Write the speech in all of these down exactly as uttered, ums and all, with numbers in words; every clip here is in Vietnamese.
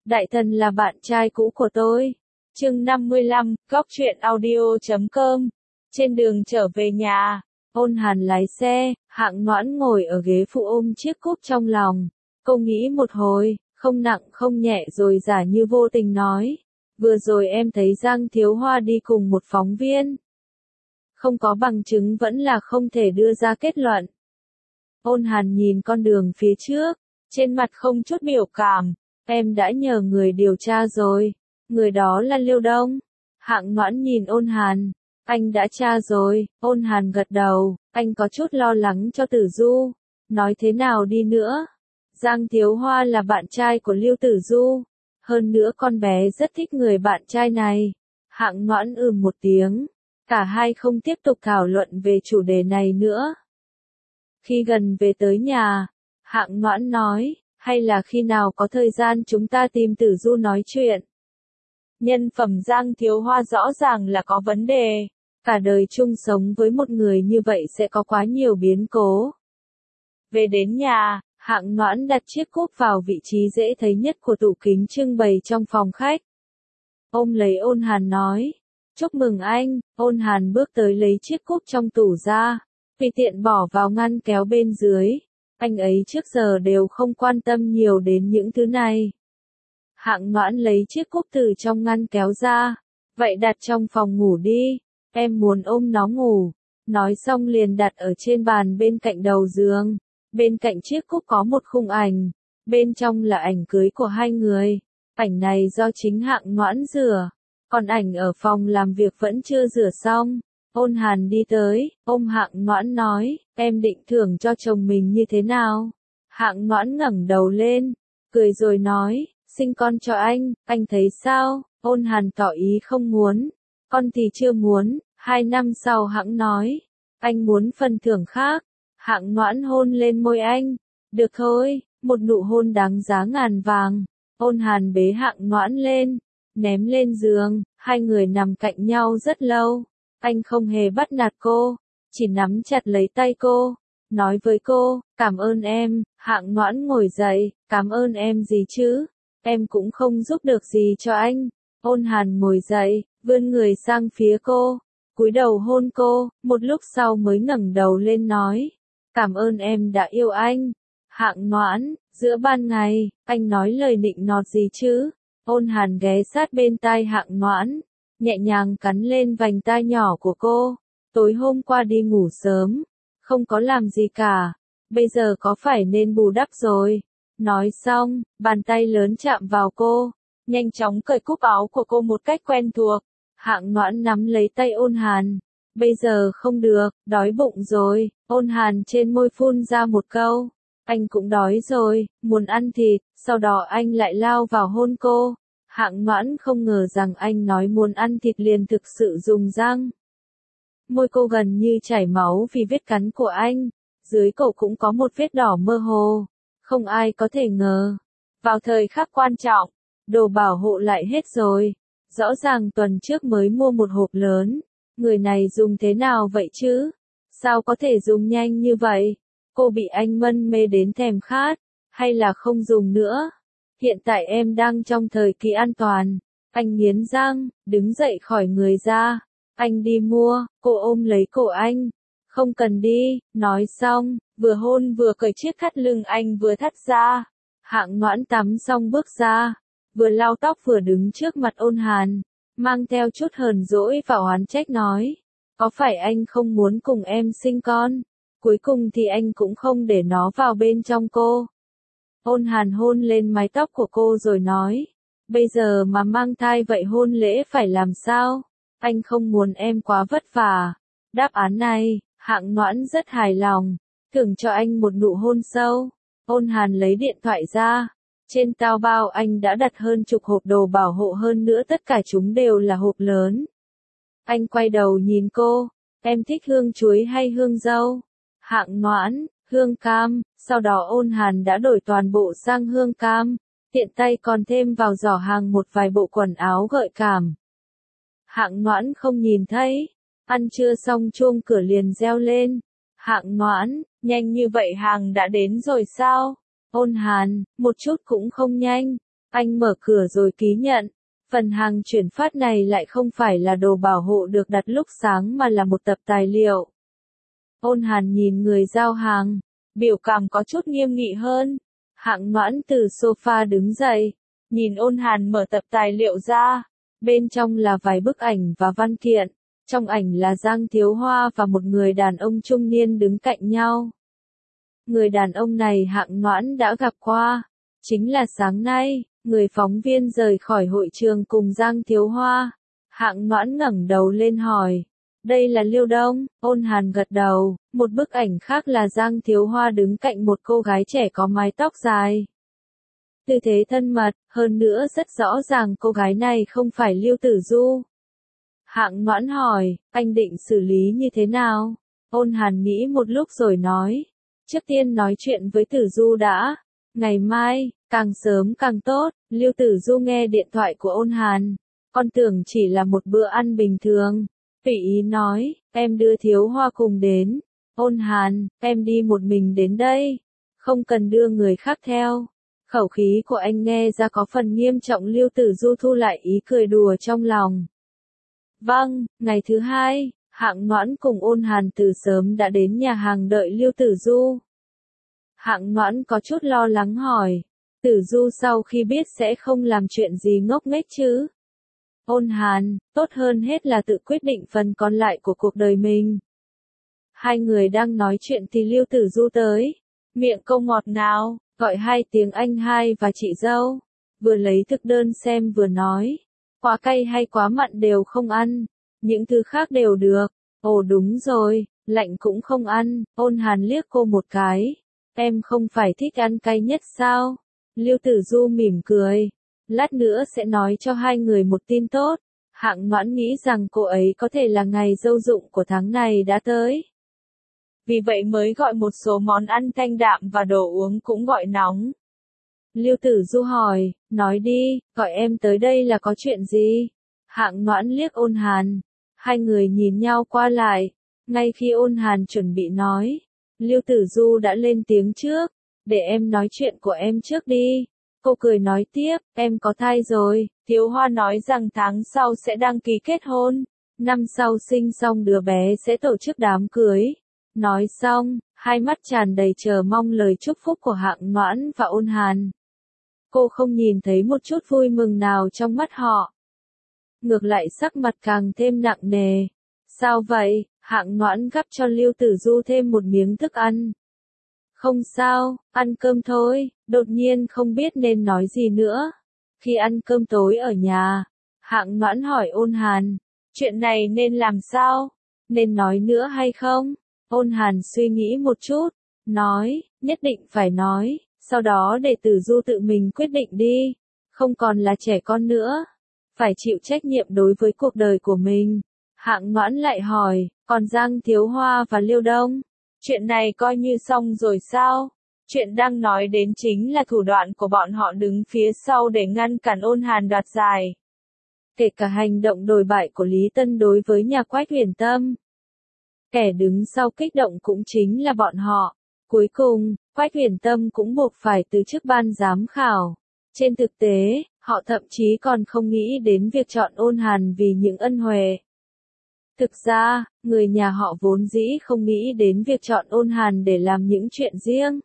Đại thần là bạn trai cũ của tôi. Chương năm mươi lăm, góc truyện audio chấm com. Trên đường trở về nhà, Ôn Hàn lái xe, Hạng Noãn ngồi ở ghế phụ ôm chiếc cúp trong lòng. Cô nghĩ một hồi, không nặng không nhẹ rồi giả như vô tình nói. Vừa rồi em thấy Giang Thiếu Hoa đi cùng một phóng viên. Không có bằng chứng vẫn là không thể đưa ra kết luận. Ôn Hàn nhìn con đường phía trước, trên mặt không chút biểu cảm. Em đã nhờ người điều tra rồi. Người đó là Liêu Đông. Hạng Noãn nhìn Ôn Hàn. Anh đã tra rồi. Ôn Hàn gật đầu. Anh có chút lo lắng cho Tử Du. Nói thế nào đi nữa, Giang Thiếu Hoa là bạn trai của Liêu Tử Du. Hơn nữa con bé rất thích người bạn trai này. Hạng Noãn ừm một tiếng. Cả hai không tiếp tục thảo luận về chủ đề này nữa. Khi gần về tới nhà, Hạng Noãn nói, hay là khi nào có thời gian chúng ta tìm Tử Du nói chuyện. Nhân phẩm Giang Thiếu Hoa rõ ràng là có vấn đề. Cả đời chung sống với một người như vậy sẽ có quá nhiều biến cố. Về đến nhà, Hạng Noãn đặt chiếc cúp vào vị trí dễ thấy nhất của tủ kính trưng bày trong phòng khách. Ôm lấy Ôn Hàn nói, chúc mừng anh. Ôn Hàn bước tới lấy chiếc cúp trong tủ ra, tùy tiện bỏ vào ngăn kéo bên dưới. Anh ấy trước giờ đều không quan tâm nhiều đến những thứ này. Hạng Noãn lấy chiếc cúp từ trong ngăn kéo ra, vậy đặt trong phòng ngủ đi, em muốn ôm nó ngủ. Nói xong liền đặt ở trên bàn bên cạnh đầu giường. Bên cạnh chiếc cúp có một khung ảnh, bên trong là ảnh cưới của hai người. Ảnh này do chính Hạng Noãn rửa, còn ảnh ở phòng làm việc vẫn chưa rửa xong. Ôn Hàn đi tới, ôm Hạng Noãn nói, em định thưởng cho chồng mình như thế nào? Hạng Noãn ngẩng đầu lên, cười rồi nói, sinh con cho anh, anh thấy sao? Ôn Hàn tỏ ý không muốn, con thì chưa muốn. Hai năm sau Hạng nói, anh muốn phần thưởng khác. Hạng Noãn hôn lên môi anh, được thôi, một nụ hôn đáng giá ngàn vàng. Ôn Hàn bế Hạng Noãn lên, ném lên giường, hai người nằm cạnh nhau rất lâu. Anh không hề bắt nạt cô, chỉ nắm chặt lấy tay cô, nói với cô, cảm ơn em. Hạng Noãn ngồi dậy, cảm ơn em gì chứ, em cũng không giúp được gì cho anh. Ôn Hàn ngồi dậy, vươn người sang phía cô, cúi đầu hôn cô, một lúc sau mới ngẩng đầu lên nói, cảm ơn em đã yêu anh. Hạng Noãn, giữa ban ngày, anh nói lời nịnh nọt gì chứ? Ôn Hàn ghé sát bên tai Hạng Noãn, nhẹ nhàng cắn lên vành tai nhỏ của cô. Tối hôm qua đi ngủ sớm, không có làm gì cả, bây giờ có phải nên bù đắp rồi. Nói xong, bàn tay lớn chạm vào cô, nhanh chóng cởi cúc áo của cô một cách quen thuộc. Hạng Noãn nắm lấy tay Ôn Hàn, bây giờ không được, đói bụng rồi. Ôn Hàn trên môi phun ra một câu, anh cũng đói rồi, muốn ăn thịt. Sau đó anh lại lao vào hôn cô. Hạng Noãn không ngờ rằng anh nói muốn ăn thịt liền thực sự dùng răng. Môi cô gần như chảy máu vì vết cắn của anh, dưới cổ cũng có một vết đỏ mơ hồ. Không ai có thể ngờ, vào thời khắc quan trọng, đồ bảo hộ lại hết rồi. Rõ ràng tuần trước mới mua một hộp lớn, người này dùng thế nào vậy chứ? Sao có thể dùng nhanh như vậy? Cô bị anh mân mê đến thèm khát, hay là không dùng nữa? Hiện tại em đang trong thời kỳ an toàn. Anh nghiến răng, đứng dậy khỏi người ra. Anh đi mua. Cô ôm lấy cổ anh. Không cần đi. Nói xong, vừa hôn vừa cởi chiếc thắt lưng anh vừa thắt ra. Hạng Noãn tắm xong bước ra, vừa lau tóc vừa đứng trước mặt Ôn Hàn, mang theo chút hờn dỗi và oán trách nói, có phải anh không muốn cùng em sinh con? Cuối cùng thì anh cũng không để nó vào bên trong cô. Ôn Hàn hôn lên mái tóc của cô rồi nói, bây giờ mà mang thai vậy hôn lễ phải làm sao? Anh không muốn em quá vất vả. Đáp án này, Hạng Noãn rất hài lòng, thưởng cho anh một nụ hôn sâu. Ôn Hàn lấy điện thoại ra, trên tao bao anh đã đặt hơn chục hộp đồ bảo hộ, hơn nữa tất cả chúng đều là hộp lớn. Anh quay đầu nhìn cô, em thích hương chuối hay hương dâu? Hạng Noãn, hương cam. Sau đó Ôn Hàn đã đổi toàn bộ sang hương cam, tiện tay còn thêm vào giỏ hàng một vài bộ quần áo gợi cảm. Hạng Noãn không nhìn thấy, ăn trưa xong chuông cửa liền reo lên. Hạng Noãn, nhanh như vậy hàng đã đến rồi sao? Ôn Hàn, một chút cũng không nhanh. Anh mở cửa rồi ký nhận. Phần hàng chuyển phát này lại không phải là đồ bảo hộ được đặt lúc sáng mà là một tập tài liệu. Ôn Hàn nhìn người giao hàng, biểu cảm có chút nghiêm nghị hơn. Hạng Noãn từ sofa đứng dậy, nhìn Ôn Hàn mở tập tài liệu ra. Bên trong là vài bức ảnh và văn kiện. Trong ảnh là Giang Thiếu Hoa và một người đàn ông trung niên đứng cạnh nhau. Người đàn ông này Hạng Noãn đã gặp qua. Chính là sáng nay, người phóng viên rời khỏi hội trường cùng Giang Thiếu Hoa. Hạng Noãn ngẩng đầu lên hỏi. Đây là Liêu Đông, Ôn Hàn gật đầu. Một bức ảnh khác là Giang Thiếu Hoa đứng cạnh một cô gái trẻ có mái tóc dài. Tư thế thân mật, hơn nữa rất rõ ràng cô gái này không phải Liêu Tử Du. Hạng Noãn hỏi, anh định xử lý như thế nào? Ôn Hàn nghĩ một lúc rồi nói. Trước tiên nói chuyện với Tử Du đã. Ngày mai, càng sớm càng tốt. Liêu Tử Du nghe điện thoại của Ôn Hàn. Con tưởng chỉ là một bữa ăn bình thường. Tùy ý nói, em đưa Thiếu Hoa cùng đến. Ôn Hàn, em đi một mình đến đây. Không cần đưa người khác theo. Khẩu khí của anh nghe ra có phần nghiêm trọng. Liêu Tử Du thu lại ý cười đùa trong lòng. Vâng, ngày thứ hai, Hạng Noãn cùng Ôn Hàn từ sớm đã đến nhà hàng đợi Liêu Tử Du. Hạng Noãn có chút lo lắng hỏi. Tử Du sau khi biết sẽ không làm chuyện gì ngốc nghếch chứ? Ôn Hàn, tốt hơn hết là tự quyết định phần còn lại của cuộc đời mình. Hai người đang nói chuyện thì Liêu Tử Du tới. Miệng câu ngọt nào, gọi hai tiếng anh hai và chị dâu. Vừa lấy thực đơn xem vừa nói. Quá cay hay quá mặn đều không ăn. Những thứ khác đều được. Ồ đúng rồi, lạnh cũng không ăn. Ôn Hàn liếc cô một cái. Em không phải thích ăn cay nhất sao? Liêu Tử Du mỉm cười. Lát nữa sẽ nói cho hai người một tin tốt. Hạng Noãn nghĩ rằng cô ấy có thể là ngày dâu dụng của tháng này đã tới. Vì vậy mới gọi một số món ăn thanh đạm và đồ uống cũng gọi nóng. Liêu Tử Du hỏi, nói đi, gọi em tới đây là có chuyện gì? Hạng Noãn liếc Ôn Hàn. Hai người nhìn nhau qua lại. Ngay khi Ôn Hàn chuẩn bị nói, Liêu Tử Du đã lên tiếng trước. Để em nói chuyện của em trước đi. Cô cười nói tiếp, em có thai rồi. Thiếu Hoa nói rằng tháng sau sẽ đăng ký kết hôn. Năm sau sinh xong đứa bé sẽ tổ chức đám cưới. Nói xong, hai mắt tràn đầy chờ mong lời chúc phúc của Hạng Noãn và Ôn Hàn. Cô không nhìn thấy một chút vui mừng nào trong mắt họ. Ngược lại sắc mặt càng thêm nặng nề. Sao vậy? Hạng Noãn gắp cho Liêu Tử Du thêm một miếng thức ăn. Không sao, ăn cơm thôi. Đột nhiên không biết nên nói gì nữa. Khi ăn cơm tối ở nhà, Hạng Noãn hỏi Ôn Hàn. Chuyện này nên làm sao? Nên nói nữa hay không? Ôn Hàn suy nghĩ một chút. Nói, nhất định phải nói. Sau đó để Tử Du tự mình quyết định đi. Không còn là trẻ con nữa. Phải chịu trách nhiệm đối với cuộc đời của mình. Hạng Noãn lại hỏi, còn Giang Thiếu Hoa và Liêu Đông? Chuyện này coi như xong rồi sao? Chuyện đang nói đến chính là thủ đoạn của bọn họ đứng phía sau để ngăn cản Ôn Hàn đoạt giải. Kể cả hành động đồi bại của Lý Tân đối với nhà Quách Huyền Tâm. Kẻ đứng sau kích động cũng chính là bọn họ. Cuối cùng, Quách Huyền Tâm cũng buộc phải từ chức ban giám khảo. Trên thực tế, họ thậm chí còn không nghĩ đến việc chọn Ôn Hàn vì những ân huệ. Thực ra, người nhà họ vốn dĩ không nghĩ đến việc chọn Ôn Hàn để làm những chuyện riêng.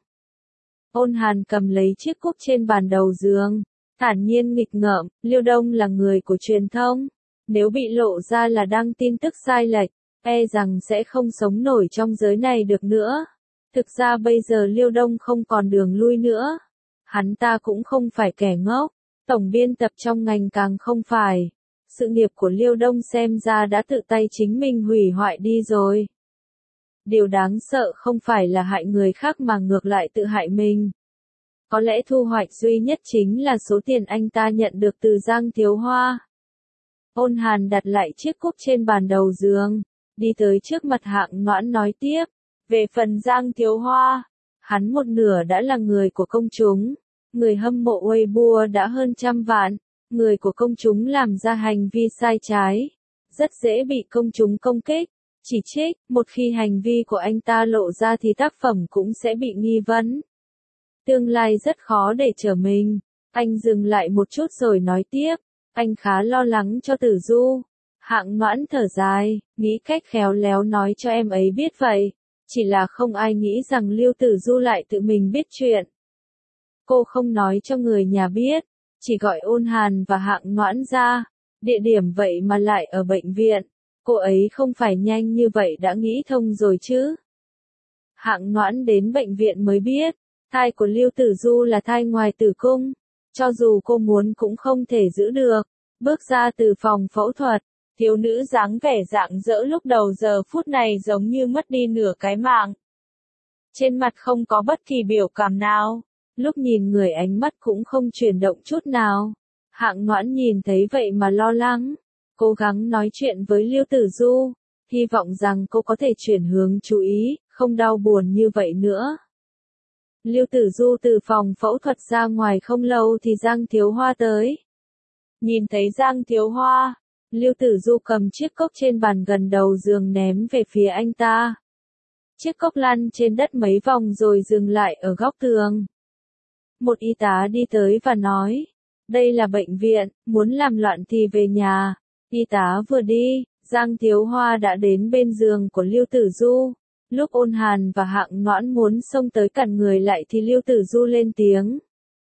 Ôn Hàn cầm lấy chiếc cúp trên bàn đầu giường, thản nhiên nghịch ngợm, Liêu Đông là người của truyền thông. Nếu bị lộ ra là đăng tin tức sai lệch, e rằng sẽ không sống nổi trong giới này được nữa. Thực ra bây giờ Liêu Đông không còn đường lui nữa. Hắn ta cũng không phải kẻ ngốc, tổng biên tập trong ngành càng không phải. Sự nghiệp của Liêu Đông xem ra đã tự tay chính mình hủy hoại đi rồi. Điều đáng sợ không phải là hại người khác mà ngược lại tự hại mình. Có lẽ thu hoạch duy nhất chính là số tiền anh ta nhận được từ Giang Thiếu Hoa. Ôn Hàn đặt lại chiếc cúp trên bàn đầu giường, đi tới trước mặt Hạng Noãn nói tiếp. Về phần Giang Thiếu Hoa, hắn một nửa đã là người của công chúng. Người hâm mộ Weibo đã hơn trăm vạn. Người của công chúng làm ra hành vi sai trái. Rất dễ bị công chúng công kích, chỉ trích. Một khi hành vi của anh ta lộ ra thì tác phẩm cũng sẽ bị nghi vấn. Tương lai rất khó để trở mình. Anh dừng lại một chút rồi nói tiếp, anh khá lo lắng cho Tử Du. Hạng Noãn thở dài, nghĩ cách khéo léo nói cho em ấy biết vậy. Chỉ là không ai nghĩ rằng Lưu Tử Du lại tự mình biết chuyện. Cô không nói cho người nhà biết, chỉ gọi Ôn Hàn và Hạng Noãn ra. Địa điểm vậy mà lại ở bệnh viện. Cô ấy không phải nhanh như vậy đã nghĩ thông rồi chứ. Hạng Noãn đến bệnh viện mới biết, thai của Lưu Tử Du là thai ngoài tử cung. Cho dù cô muốn cũng không thể giữ được. Bước ra từ phòng phẫu thuật, thiếu nữ dáng vẻ rạng rỡ lúc đầu giờ phút này giống như mất đi nửa cái mạng. Trên mặt không có bất kỳ biểu cảm nào, lúc nhìn người ánh mắt cũng không chuyển động chút nào. Hạng Noãn nhìn thấy vậy mà lo lắng, cố gắng nói chuyện với Lưu Tử Du, hy vọng rằng cô có thể chuyển hướng chú ý, không đau buồn như vậy nữa. Lưu Tử Du từ phòng phẫu thuật ra ngoài không lâu thì Giang Thiếu Hoa tới. Nhìn thấy Giang Thiếu Hoa, Lưu Tử Du cầm chiếc cốc trên bàn gần đầu giường ném về phía anh ta. Chiếc cốc lăn trên đất mấy vòng rồi dừng lại ở góc tường. Một y tá đi tới và nói, đây là bệnh viện, muốn làm loạn thì về nhà. Y tá vừa đi, Giang Thiếu Hoa đã đến bên giường của Lưu Tử Du. Lúc Ôn Hàn và Hạng Noãn muốn xông tới cản người lại thì Lưu Tử Du lên tiếng.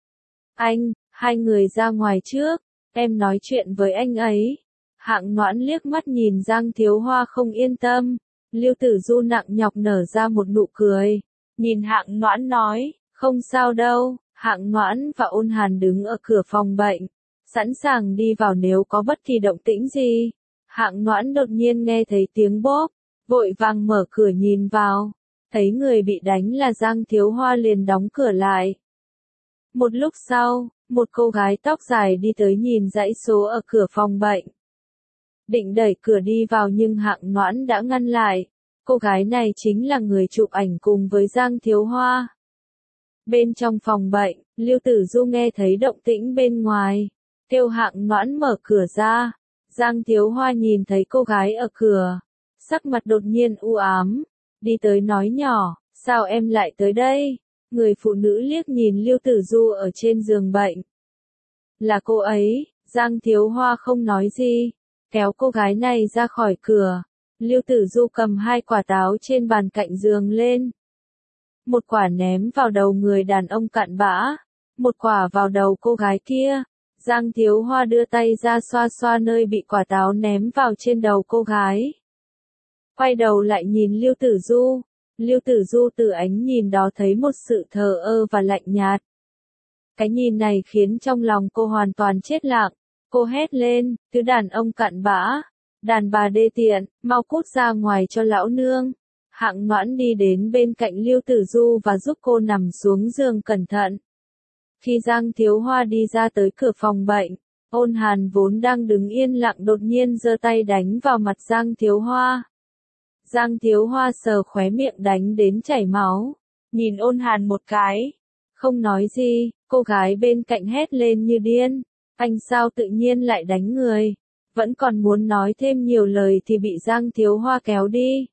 Anh, hai người ra ngoài trước, em nói chuyện với anh ấy. Hạng Noãn liếc mắt nhìn Giang Thiếu Hoa không yên tâm. Lưu Tử Du nặng nhọc nở ra một nụ cười. Nhìn Hạng Noãn nói, không sao đâu. Hạng Noãn và Ôn Hàn đứng ở cửa phòng bệnh, sẵn sàng đi vào nếu có bất kỳ động tĩnh gì. Hạng Noãn đột nhiên nghe thấy tiếng bóp, vội vàng mở cửa nhìn vào, thấy người bị đánh là Giang Thiếu Hoa liền đóng cửa lại. Một lúc sau, một cô gái tóc dài đi tới nhìn dãy số ở cửa phòng bệnh. Định đẩy cửa đi vào nhưng Hạng Noãn đã ngăn lại. Cô gái này chính là người chụp ảnh cùng với Giang Thiếu Hoa. Bên trong phòng bệnh, Lưu Tử Du nghe thấy động tĩnh bên ngoài, kêu Hạng Noãn mở cửa ra. Giang Thiếu Hoa nhìn thấy cô gái ở cửa, sắc mặt đột nhiên u ám, đi tới nói nhỏ, sao em lại tới đây? Người phụ nữ liếc nhìn Lưu Tử Du ở trên giường bệnh. Là cô ấy. Giang Thiếu Hoa không nói gì, kéo cô gái này ra khỏi cửa. Lưu Tử Du cầm hai quả táo trên bàn cạnh giường lên. Một quả ném vào đầu người đàn ông cặn bã, một quả vào đầu cô gái kia. Giang Thiếu Hoa đưa tay ra xoa xoa nơi bị quả táo ném vào trên đầu cô gái. Quay đầu lại nhìn Lưu Tử Du. Lưu Tử Du từ ánh nhìn đó thấy một sự thờ ơ và lạnh nhạt. Cái nhìn này khiến trong lòng cô hoàn toàn chết lặng. Cô hét lên, thứ đàn ông cặn bã, đàn bà đê tiện, mau cút ra ngoài cho lão nương. Hạng Noãn đi đến bên cạnh Lưu Tử Du và giúp cô nằm xuống giường cẩn thận. Khi Giang Thiếu Hoa đi ra tới cửa phòng bệnh, Ôn Hàn vốn đang đứng yên lặng đột nhiên giơ tay đánh vào mặt Giang Thiếu Hoa. Giang Thiếu Hoa sờ khóe miệng đánh đến chảy máu, nhìn Ôn Hàn một cái, không nói gì. Cô gái bên cạnh hét lên như điên, anh sao tự nhiên lại đánh người? Vẫn còn muốn nói thêm nhiều lời thì bị Giang Thiếu Hoa kéo đi.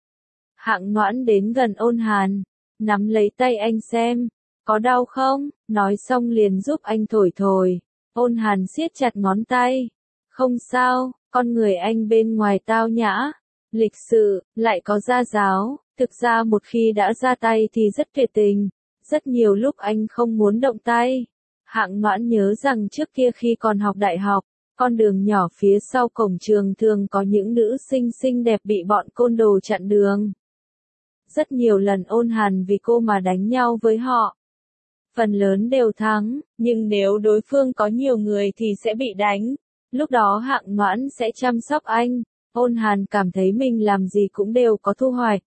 Hạng Noãn đến gần Ôn Hàn, nắm lấy tay anh xem, có đau không? Nói xong liền giúp anh thổi thổi. Ôn Hàn siết chặt ngón tay. Không sao, con người anh bên ngoài tao nhã, lịch sự, lại có gia giáo. Thực ra một khi đã ra tay thì rất tuyệt tình. Rất nhiều lúc anh không muốn động tay. Hạng Noãn nhớ rằng trước kia khi còn học đại học, con đường nhỏ phía sau cổng trường thường có những nữ sinh xinh đẹp bị bọn côn đồ chặn đường. Rất nhiều lần Ôn Hàn vì cô mà đánh nhau với họ. Phần lớn đều thắng, nhưng nếu đối phương có nhiều người thì sẽ bị đánh. Lúc đó Hạng Noãn sẽ chăm sóc anh. Ôn Hàn cảm thấy mình làm gì cũng đều có thu hoạch.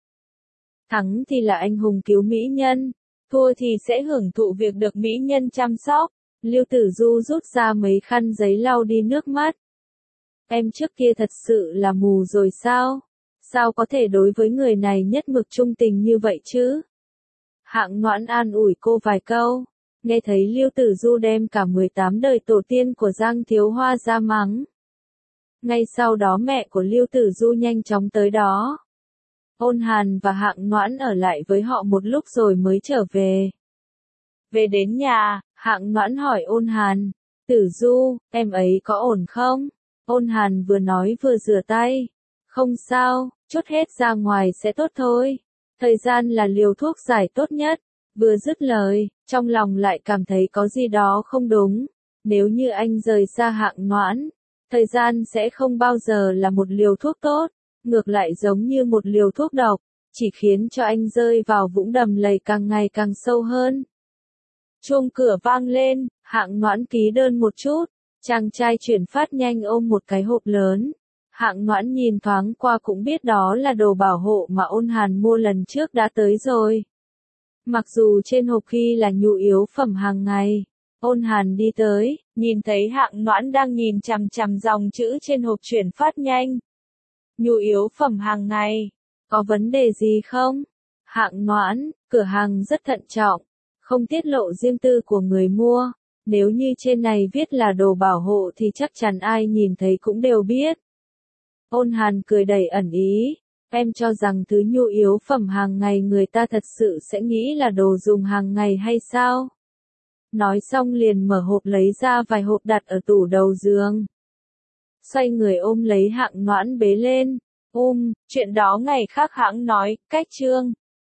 Thắng thì là anh hùng cứu mỹ nhân, thua thì sẽ hưởng thụ việc được mỹ nhân chăm sóc. Lưu Tử Du rút ra mấy khăn giấy lau đi nước mắt. Em trước kia thật sự là mù rồi sao? Sao có thể đối với người này nhất mực trung tình như vậy chứ? Hạng Noãn an ủi cô vài câu, nghe thấy Lưu Tử Du đem cả mười tám đời tổ tiên của Giang Thiếu Hoa ra mắng. Ngay sau đó mẹ của Lưu Tử Du nhanh chóng tới đó. Ôn Hàn và Hạng Noãn ở lại với họ một lúc rồi mới trở về. Về đến nhà, Hạng Noãn hỏi Ôn Hàn, Tử Du, em ấy có ổn không? Ôn Hàn vừa nói vừa rửa tay. Không sao, chút hết ra ngoài sẽ tốt thôi. Thời gian là liều thuốc giải tốt nhất. Vừa dứt lời, trong lòng lại cảm thấy có gì đó không đúng. Nếu như anh rời xa Hạng Noãn, thời gian sẽ không bao giờ là một liều thuốc tốt, ngược lại giống như một liều thuốc độc, chỉ khiến cho anh rơi vào vũng đầm lầy càng ngày càng sâu hơn. Chuông cửa vang lên, Hạng Noãn ký đơn một chút, chàng trai chuyển phát nhanh ôm một cái hộp lớn. Hạng Noãn nhìn thoáng qua cũng biết đó là đồ bảo hộ mà Ôn Hàn mua lần trước đã tới rồi. Mặc dù trên hộp ghi là nhu yếu phẩm hàng ngày, Ôn Hàn đi tới, nhìn thấy Hạng Noãn đang nhìn chằm chằm dòng chữ trên hộp chuyển phát nhanh. Nhu yếu phẩm hàng ngày, có vấn đề gì không? Hạng Noãn, cửa hàng rất thận trọng, không tiết lộ riêng tư của người mua. Nếu như trên này viết là đồ bảo hộ thì chắc chắn ai nhìn thấy cũng đều biết. Ôn Hàn cười đầy ẩn ý, em cho rằng thứ nhu yếu phẩm hàng ngày người ta thật sự sẽ nghĩ là đồ dùng hàng ngày hay sao? Nói xong liền mở hộp lấy ra vài hộp đặt ở tủ đầu giường. Xoay người ôm lấy Hạng Noãn bế lên. Um, chuyện đó ngày khác hãng nói, cách chương.